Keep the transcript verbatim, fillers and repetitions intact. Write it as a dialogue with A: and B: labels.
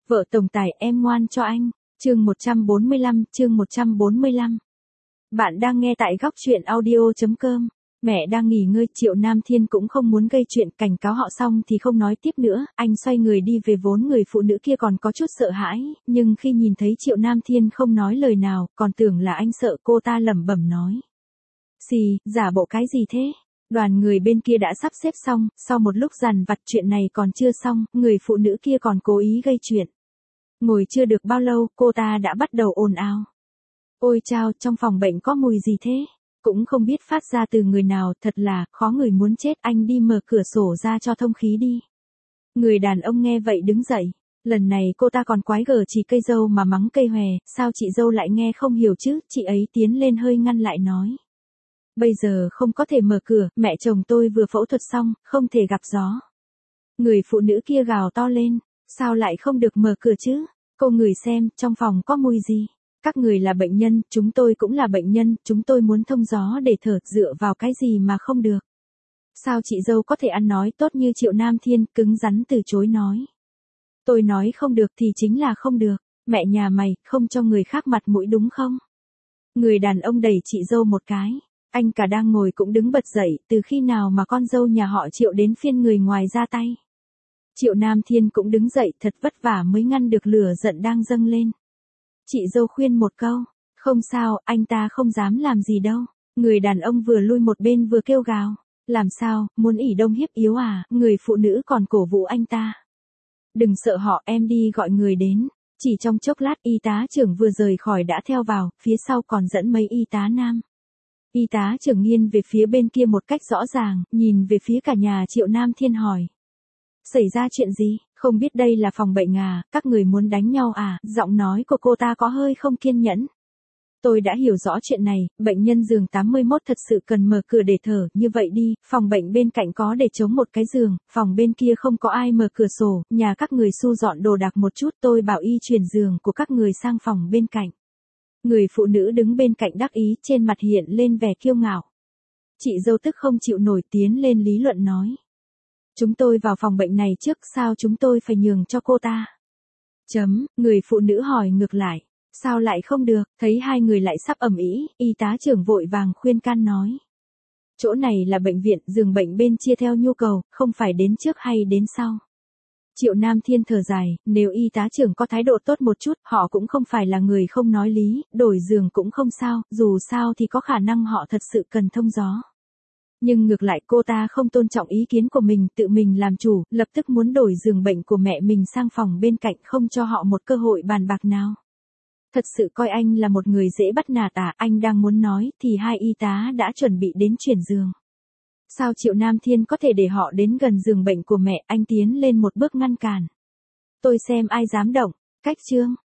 A: Vợ tổng tài em ngoan cho anh. Chương một trăm bốn mươi lăm, chương một trăm bốn mươi lăm. Bạn đang nghe tại góc truyện audio chấm com. Mẹ đang nghỉ ngơi, Triệu Nam Thiên cũng không muốn gây chuyện, cảnh cáo họ xong thì không nói tiếp nữa, anh xoay người đi về. Vốn người phụ nữ kia còn có chút sợ hãi, nhưng khi nhìn thấy Triệu Nam Thiên không nói lời nào, còn tưởng là anh sợ, cô ta lẩm bẩm nói. Xì, giả bộ cái gì thế? Đoàn người bên kia đã sắp xếp xong, sau một lúc dằn vặt chuyện này còn chưa xong, người phụ nữ kia còn cố ý gây chuyện. Ngồi chưa được bao lâu, cô ta đã bắt đầu ồn ào. Ôi chao, trong phòng bệnh có mùi gì thế? Cũng không biết phát ra từ người nào, thật là, khó người muốn chết, anh đi mở cửa sổ ra cho thông khí đi. Người đàn ông nghe vậy đứng dậy. Lần này cô ta còn quái gở chỉ cây dâu mà mắng cây hòe, sao chị dâu lại nghe không hiểu chứ? Chị ấy tiến lên hơi ngăn lại nói. Bây giờ không có thể mở cửa, mẹ chồng tôi vừa phẫu thuật xong, không thể gặp gió. Người phụ nữ kia gào to lên, sao lại không được mở cửa chứ? Cô ngửi xem, trong phòng có mùi gì? Các người là bệnh nhân, chúng tôi cũng là bệnh nhân, chúng tôi muốn thông gió để thở, dựa vào cái gì mà không được? Sao chị dâu có thể ăn nói tốt như Triệu Nam Thiên, cứng rắn từ chối nói. Tôi nói không được thì chính là không được, mẹ nhà mày, không cho người khác mặt mũi đúng không? Người đàn ông đẩy chị dâu một cái. Anh cả đang ngồi cũng đứng bật dậy, từ khi nào mà con dâu nhà họ Triệu đến phiên người ngoài ra tay. Triệu Nam Thiên cũng đứng dậy, thật vất vả mới ngăn được lửa giận đang dâng lên. Chị dâu khuyên một câu, không sao, anh ta không dám làm gì đâu. Người đàn ông vừa lui một bên vừa kêu gào, làm sao, muốn ỷ đông hiếp yếu à? Người phụ nữ còn cổ vũ anh ta. Đừng sợ họ, em đi gọi người đến. Chỉ trong chốc lát y tá trưởng vừa rời khỏi đã theo vào, phía sau còn dẫn mấy y tá nam. Y tá trưởng nghiêng về phía bên kia một cách rõ ràng, nhìn về phía cả nhà Triệu Nam Thiên hỏi. Xảy ra chuyện gì, không biết đây là phòng bệnh à, các người muốn đánh nhau à? Giọng nói của cô ta có hơi không kiên nhẫn. Tôi đã hiểu rõ chuyện này, bệnh nhân giường tám mươi mốt thật sự cần mở cửa để thở, như vậy đi, phòng bệnh bên cạnh có để trống một cái giường, phòng bên kia không có ai mở cửa sổ, nhà các người xu dọn đồ đạc một chút, tôi bảo y chuyển giường của các người sang phòng bên cạnh. Người phụ nữ đứng bên cạnh đắc ý, trên mặt hiện lên vẻ kiêu ngạo. Chị dâu tức không chịu nổi, tiến lên lý luận nói. Chúng tôi vào phòng bệnh này trước, sao chúng tôi phải nhường cho cô ta? Chấm, người phụ nữ hỏi ngược lại. Sao lại không được? Thấy hai người lại sắp ầm ĩ, y tá trưởng vội vàng khuyên can nói. Chỗ này là bệnh viện, giường bệnh bên chia theo nhu cầu, không phải đến trước hay đến sau. Triệu Nam Thiên thở dài, nếu y tá trưởng có thái độ tốt một chút, họ cũng không phải là người không nói lý, đổi giường cũng không sao, dù sao thì có khả năng họ thật sự cần thông gió. Nhưng ngược lại cô ta không tôn trọng ý kiến của mình, tự mình làm chủ, lập tức muốn đổi giường bệnh của mẹ mình sang phòng bên cạnh, không cho họ một cơ hội bàn bạc nào. Thật sự coi anh là một người dễ bắt nạt à? Anh đang muốn nói thì hai y tá đã chuẩn bị đến chuyển giường. Sao Triệu Nam Thiên có thể để họ đến gần giường bệnh của mẹ? Anh tiến lên một bước ngăn cản. Tôi xem ai dám động. Cách chương.